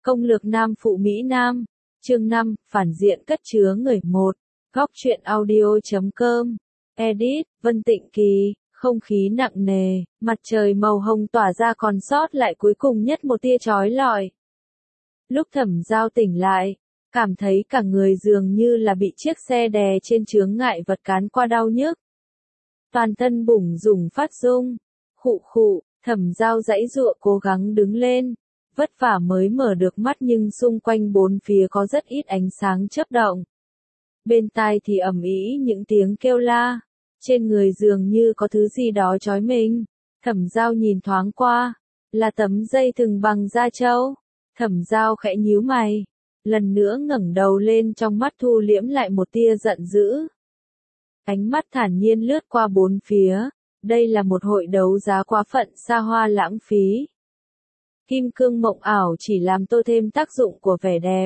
Công lược nam phụ Mỹ Nam. Chương 5, phản diện cất chứa người 1. Góc truyện audio.com. Edit, Vân Tịnh Kỳ. Không khí nặng nề, mặt trời màu hồng tỏa ra còn sót lại cuối cùng nhất một tia chói lọi. Lúc Thẩm Giao tỉnh lại, cảm thấy cả người dường như là bị chiếc xe đè trên chướng ngại vật cán qua đau nhức. Toàn thân bủng rủng phát rung. Khụ khụ, Thẩm Giao giãy giụa cố gắng đứng lên. Vất vả mới mở được mắt nhưng xung quanh bốn phía có rất ít ánh sáng chớp động. Bên tai thì ầm ĩ những tiếng kêu la. Trên người dường như có thứ gì đó trói mình. Thẩm Giao nhìn thoáng qua. Là tấm dây thừng bằng da trâu. Thẩm Giao khẽ nhíu mày. Lần nữa ngẩng đầu lên, trong mắt thu liễm lại một tia giận dữ. Ánh mắt thản nhiên lướt qua bốn phía. Đây là một hội đấu giá quá phận xa hoa lãng phí. Kim cương mộng ảo chỉ làm tô thêm tác dụng của vẻ đẹp.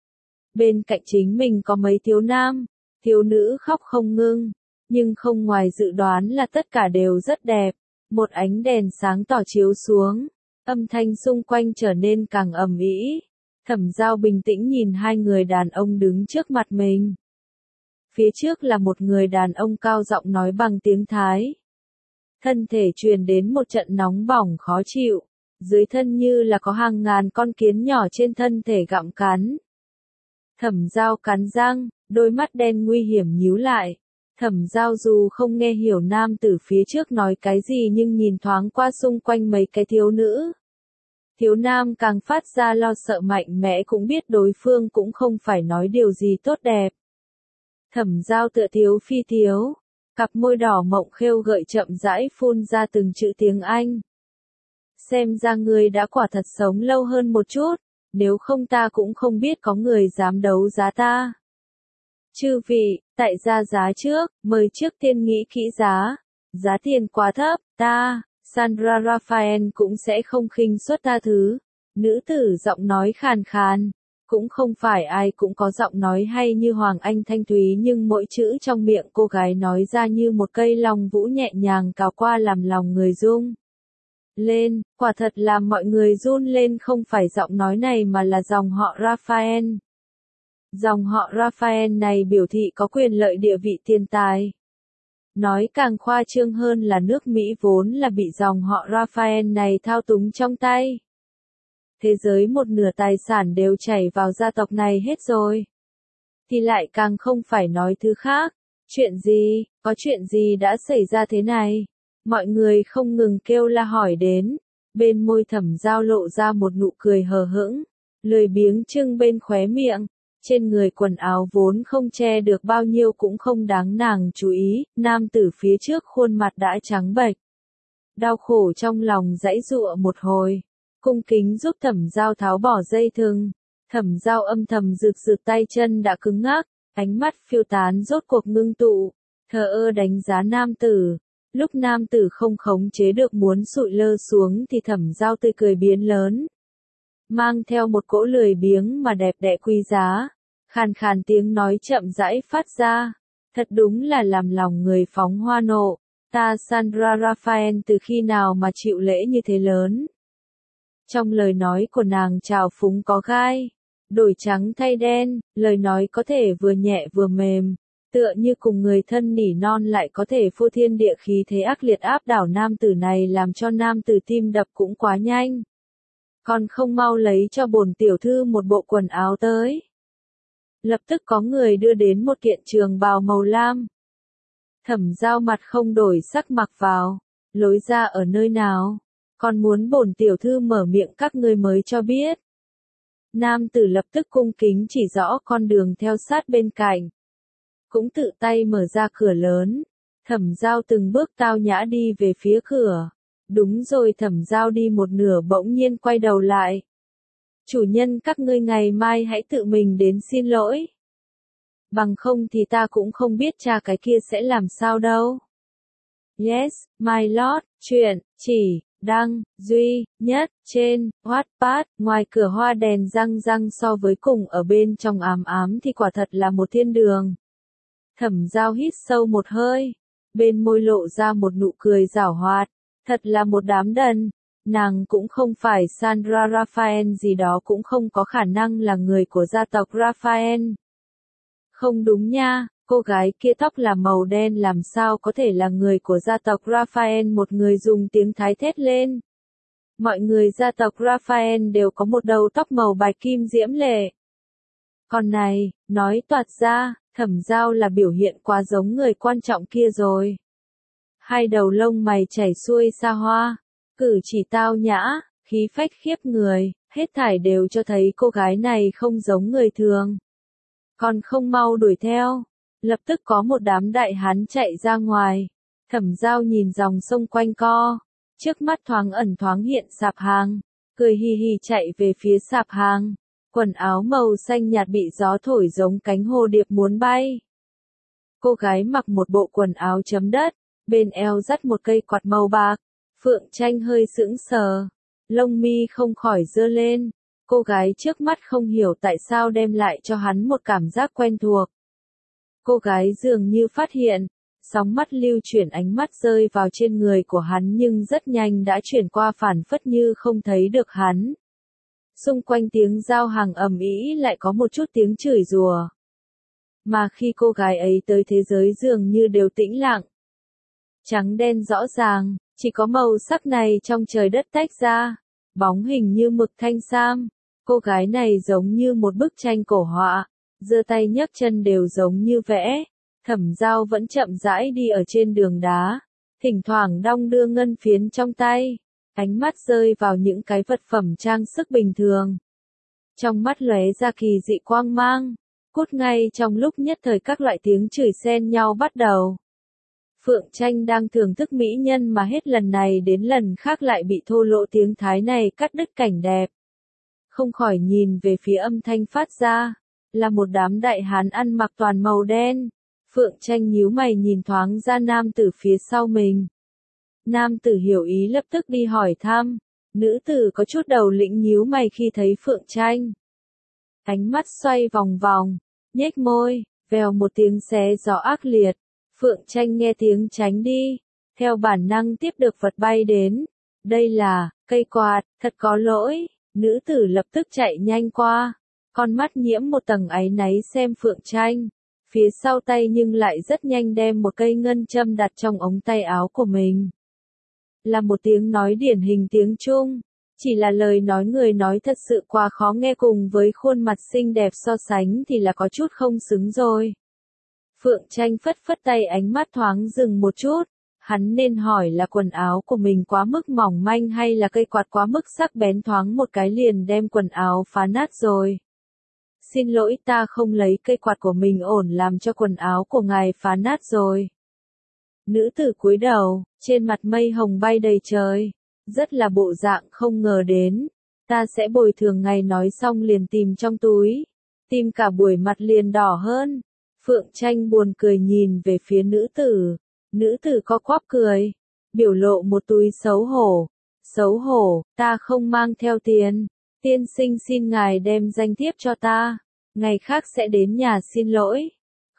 Bên cạnh chính mình có mấy thiếu nam, thiếu nữ khóc không ngưng, nhưng không ngoài dự đoán là tất cả đều rất đẹp. Một ánh đèn sáng tỏ chiếu xuống, âm thanh xung quanh trở nên càng ầm ĩ. Thẩm Giao bình tĩnh nhìn hai người đàn ông đứng trước mặt mình. Phía trước là một người đàn ông cao giọng nói bằng tiếng Thái. Thân thể truyền đến một trận nóng bỏng khó chịu. Dưới thân như là có hàng ngàn con kiến nhỏ trên thân thể gặm cắn. Thẩm Giao cắn răng, đôi mắt đen nguy hiểm nhíu lại. Thẩm Giao dù không nghe hiểu nam tử phía trước nói cái gì nhưng nhìn thoáng qua xung quanh mấy cái thiếu nữ. Thiếu nam càng phát ra lo sợ mạnh mẽ, cũng biết đối phương cũng không phải nói điều gì tốt đẹp. Thẩm Giao tựa thiếu phi thiếu, cặp môi đỏ mộng khêu gợi chậm rãi phun ra từng chữ tiếng Anh. Xem ra ngươi đã quả thật sống lâu hơn một chút, nếu không ta cũng không biết có người dám đấu giá ta. Chư vị, tại gia giá trước, mời trước tiên nghĩ kỹ giá. Giá tiền quá thấp, ta, Sandra Raphael cũng sẽ không khinh suất ta thứ. Nữ tử giọng nói khàn khàn. Cũng không phải ai cũng có giọng nói hay như Hoàng Anh thanh thúy, nhưng mỗi chữ trong miệng cô gái nói ra như một cây long vũ nhẹ nhàng cào qua làm lòng người rung lên, quả thật làm mọi người run lên. Không phải giọng nói này mà là dòng họ Raphael. Dòng họ Raphael này biểu thị có quyền lợi, địa vị, tiền tài. Nói càng khoa trương hơn là nước Mỹ vốn là bị dòng họ Raphael này thao túng trong tay. Thế giới một nửa tài sản đều chảy vào gia tộc này hết rồi. Thì lại càng không phải nói thứ khác. Chuyện gì, có chuyện gì đã xảy ra thế này? Mọi người không ngừng kêu la hỏi đến. Bên môi Thẩm Giao lộ ra một nụ cười hờ hững, lười biếng trưng bên khóe miệng. Trên người quần áo vốn không che được bao nhiêu cũng không đáng nàng chú ý. Nam tử phía trước khuôn mặt đã trắng bệch, đau khổ trong lòng giãy giụa một hồi, cung kính giúp Thẩm Giao tháo bỏ dây thừng. Thẩm Giao âm thầm rực rực, tay chân đã cứng ngắc, ánh mắt phiêu tán rốt cuộc ngưng tụ, thờ ơ đánh giá nam tử. Lúc nam tử không khống chế được muốn sụi lơ xuống thì Thẩm Giao tươi cười biến lớn, mang theo một cỗ lười biếng mà đẹp đẽ quý giá. Khàn khàn tiếng nói chậm rãi phát ra. Thật đúng là làm lòng người phóng hoa nộ. Ta Sandra Raphael từ khi nào mà chịu lễ như thế lớn? Trong lời nói của nàng trào phúng có gai, đổi trắng thay đen, lời nói có thể vừa nhẹ vừa mềm, tựa như cùng người thân nỉ non, lại có thể phô thiên địa khí thế ác liệt áp đảo nam tử này, làm cho nam tử tim đập cũng quá nhanh. Còn không mau lấy cho bổn tiểu thư một bộ quần áo tới. Lập tức có người đưa đến một kiện trường bào màu lam. Thẩm Giao mặt không đổi sắc mặc vào. Lối ra ở nơi nào? Còn muốn bổn tiểu thư mở miệng các ngươi mới cho biết. Nam tử lập tức cung kính chỉ rõ con đường theo sát bên cạnh. Cũng tự tay mở ra cửa lớn. Thẩm Giao từng bước tao nhã đi về phía cửa. Đúng rồi, Thẩm Giao đi một nửa bỗng nhiên quay đầu lại. Chủ nhân, các ngươi ngày mai hãy tự mình đến xin lỗi. Bằng không thì ta cũng không biết cha cái kia sẽ làm sao đâu. Yes, my lord, chuyện, chỉ, đăng, duy, nhất, trên, Wattpad. Ngoài cửa hoa đèn răng răng, so với cùng ở bên trong ám ám thì quả thật là một thiên đường. Thẩm Giao hít sâu một hơi. Bên môi lộ ra một nụ cười giảo hoạt. Thật là một đám đần. Nàng cũng không phải Sandra Raphael gì đó, cũng không có khả năng là người của gia tộc Raphael. Không đúng nha, cô gái kia tóc là màu đen làm sao có thể là người của gia tộc Raphael, một người dùng tiếng Thái thét lên. Mọi người gia tộc Raphael đều có một đầu tóc màu bạch kim diễm lệ. Còn này, nói toạc ra, Thẩm Giao là biểu hiện quá giống người quan trọng kia rồi. Hai đầu lông mày chảy xuôi xa hoa, cử chỉ tao nhã, khí phách khiếp người, hết thảy đều cho thấy cô gái này không giống người thường. Còn không mau đuổi theo, lập tức có một đám đại hán chạy ra ngoài. Thẩm Giao nhìn dòng sông quanh co, trước mắt thoáng ẩn thoáng hiện sạp hàng, cười hì hì chạy về phía sạp hàng. Quần áo màu xanh nhạt bị gió thổi giống cánh hồ điệp muốn bay. Cô gái mặc một bộ quần áo chấm đất, bên eo dắt một cây quạt màu bạc. Phượng Tranh hơi sững sờ, lông mi không khỏi giơ lên. Cô gái trước mắt không hiểu tại sao đem lại cho hắn một cảm giác quen thuộc. Cô gái dường như phát hiện, sóng mắt lưu chuyển, ánh mắt rơi vào trên người của hắn nhưng rất nhanh đã chuyển qua, phản phất như không thấy được hắn. Xung quanh tiếng giao hàng ầm ĩ lại có một chút tiếng chửi rủa. Mà khi cô gái ấy tới, thế giới dường như đều tĩnh lặng. Trắng đen rõ ràng, chỉ có màu sắc này trong trời đất tách ra, bóng hình như mực thanh sam. Cô gái này giống như một bức tranh cổ họa, giơ tay nhấc chân đều giống như vẽ. Thẩm Giao vẫn chậm rãi đi ở trên đường đá, thỉnh thoảng đong đưa ngân phiến trong tay. Ánh mắt rơi vào những cái vật phẩm trang sức bình thường. Trong mắt lóe ra kỳ dị quang mang, cốt ngay trong lúc nhất thời các loại tiếng chửi xen nhau bắt đầu. Phượng Tranh đang thưởng thức mỹ nhân mà hết lần này đến lần khác lại bị thô lỗ tiếng Thái này cắt đứt cảnh đẹp. Không khỏi nhìn về phía âm thanh phát ra, là một đám đại hán ăn mặc toàn màu đen. Phượng Tranh nhíu mày nhìn thoáng ra nam tử phía sau mình. Nam tử hiểu ý lập tức đi hỏi thăm, nữ tử có chút đầu lĩnh nhíu mày khi thấy Phượng Tranh. Ánh mắt xoay vòng vòng, nhếch môi, vèo một tiếng xé gió ác liệt. Phượng Tranh nghe tiếng tránh đi, theo bản năng tiếp được vật bay đến. Đây là cây quạt, thật có lỗi. Nữ tử lập tức chạy nhanh qua, con mắt nhiễm một tầng áy náy xem Phượng Tranh. Phía sau tay nhưng lại rất nhanh đem một cây ngân châm đặt trong ống tay áo của mình. Là một tiếng nói điển hình tiếng Trung, chỉ là lời nói người nói thật sự quá khó nghe, cùng với khuôn mặt xinh đẹp so sánh thì là có chút không xứng rồi. Phượng Tranh phất phất tay, ánh mắt thoáng dừng một chút. Hắn nên hỏi là quần áo của mình quá mức mỏng manh hay là cây quạt quá mức sắc bén, thoáng một cái liền đem quần áo phá nát rồi. Xin lỗi, ta không lấy cây quạt của mình ổn làm cho quần áo của ngài phá nát rồi. Nữ tử cúi đầu, trên mặt mây hồng bay đầy trời, rất là bộ dạng không ngờ đến. Ta sẽ bồi thường ngài, nói xong liền tìm trong túi, tìm cả buổi mặt liền đỏ hơn. Phượng Tranh buồn cười nhìn về phía nữ tử. Nữ tử co quắp cười, biểu lộ một túi xấu hổ. Xấu hổ, ta không mang theo tiền. Tiên sinh xin ngài đem danh thiếp cho ta, ngày khác sẽ đến nhà xin lỗi.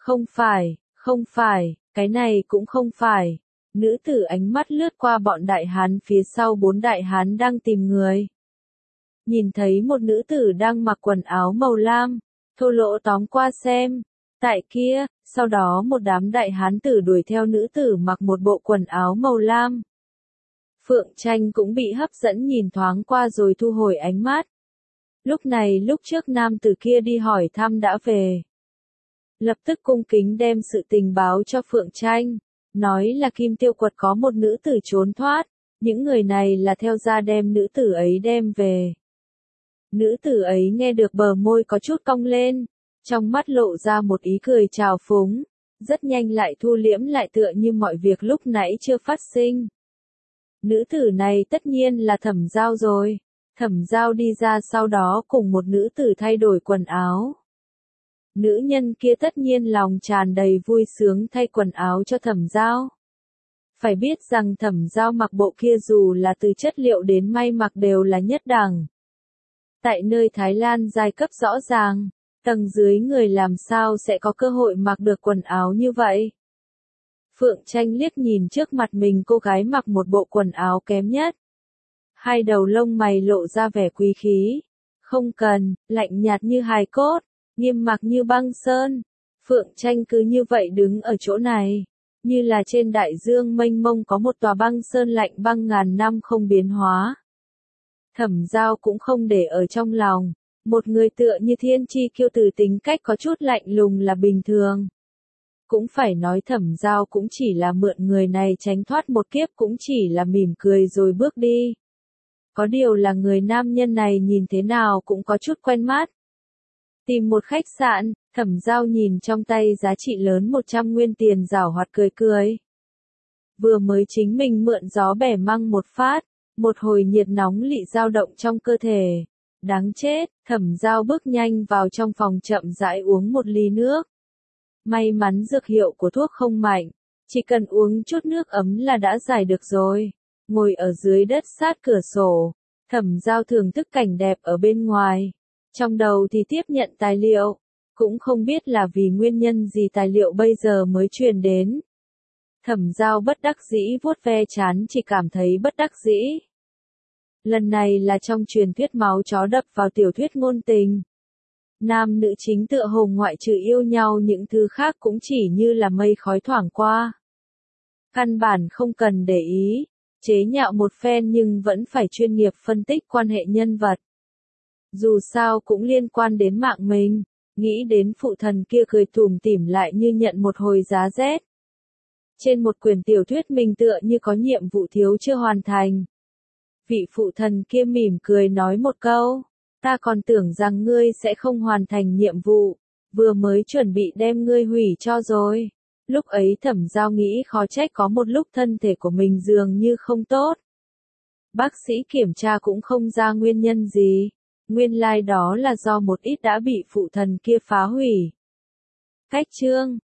Không phải, cái này cũng không phải. Nữ tử ánh mắt lướt qua bọn đại hán phía sau, 4 đại hán đang tìm người. Nhìn thấy một nữ tử đang mặc quần áo màu lam, thô lỗ tóm qua xem. Tại kia, sau đó một đám đại hán tử đuổi theo nữ tử mặc một bộ quần áo màu lam. Phượng Tranh cũng bị hấp dẫn nhìn thoáng qua rồi thu hồi ánh mắt. Lúc này lúc trước nam tử kia đi hỏi thăm đã về. Lập tức cung kính đem sự tình báo cho Phượng Tranh, nói là Kim Tiêu Quật có một nữ tử trốn thoát, những người này là theo gia đem nữ tử ấy đem về. Nữ tử ấy nghe được bờ môi có chút cong lên, trong mắt lộ ra một ý cười trào phúng, rất nhanh lại thu liễm lại tựa như mọi việc lúc nãy chưa phát sinh. Nữ tử này tất nhiên là Thẩm Giao rồi. Thẩm Giao đi ra sau đó cùng một nữ tử thay đổi quần áo. Nữ nhân kia tất nhiên lòng tràn đầy vui sướng thay quần áo cho Thẩm Giao. Phải biết rằng Thẩm Giao mặc bộ kia dù là từ chất liệu đến may mặc đều là nhất đẳng. Tại nơi Thái Lan giai cấp rõ ràng, tầng dưới người làm sao sẽ có cơ hội mặc được quần áo như vậy. Phượng Tranh liếc nhìn trước mặt mình cô gái mặc một bộ quần áo kém nhất. Hai đầu lông mày lộ ra vẻ quý khí. Không cần, lạnh nhạt như hài cốt, nghiêm mặc như băng sơn. Phượng Tranh cứ như vậy đứng ở chỗ này, như là trên đại dương mênh mông có một tòa băng sơn lạnh băng ngàn năm không biến hóa. Thẩm Giao cũng không để ở trong lòng, một người tựa như thiên chi kiêu tử tính cách có chút lạnh lùng là bình thường. Cũng phải nói Thẩm Giao cũng chỉ là mượn người này tránh thoát một kiếp, cũng chỉ là mỉm cười rồi bước đi. Có điều là người nam nhân này nhìn thế nào cũng có chút quen mắt. Tìm một khách sạn, Thẩm Giao nhìn trong tay giá trị lớn 100 nguyên tiền giảo hoạt cười cười. Vừa mới chính mình mượn gió bẻ măng một phát, một hồi nhiệt nóng lị dao động trong cơ thể. Đáng chết, Thẩm Giao bước nhanh vào trong phòng chậm rãi uống một ly nước. May mắn dược hiệu của thuốc không mạnh, chỉ cần uống chút nước ấm là đã giải được rồi. Ngồi ở dưới đất sát cửa sổ, Thẩm Giao thưởng thức cảnh đẹp ở bên ngoài. Trong đầu thì tiếp nhận tài liệu, cũng không biết là vì nguyên nhân gì tài liệu bây giờ mới truyền đến. Thẩm Giao bất đắc dĩ vuốt ve trán, chỉ cảm thấy bất đắc dĩ. Lần này là trong truyền thuyết máu chó đập vào tiểu thuyết ngôn tình. Nam nữ chính tựa hồ ngoại trừ yêu nhau những thứ khác cũng chỉ như là mây khói thoảng qua. Căn bản không cần để ý, chế nhạo một phen nhưng vẫn phải chuyên nghiệp phân tích quan hệ nhân vật. Dù sao cũng liên quan đến mạng mình, nghĩ đến phụ thần kia cười tủm tỉm lại như nhận một hồi giá rét. Trên một quyển tiểu thuyết mình tựa như có nhiệm vụ thiếu chưa hoàn thành. Vị phụ thần kia mỉm cười nói một câu, ta còn tưởng rằng ngươi sẽ không hoàn thành nhiệm vụ, vừa mới chuẩn bị đem ngươi hủy cho rồi. Lúc ấy Thẩm Giao nghĩ khó trách có một lúc thân thể của mình dường như không tốt. Bác sĩ kiểm tra cũng không ra nguyên nhân gì, nguyên lai đó là do một ít đã bị phụ thần kia phá hủy. Cách chương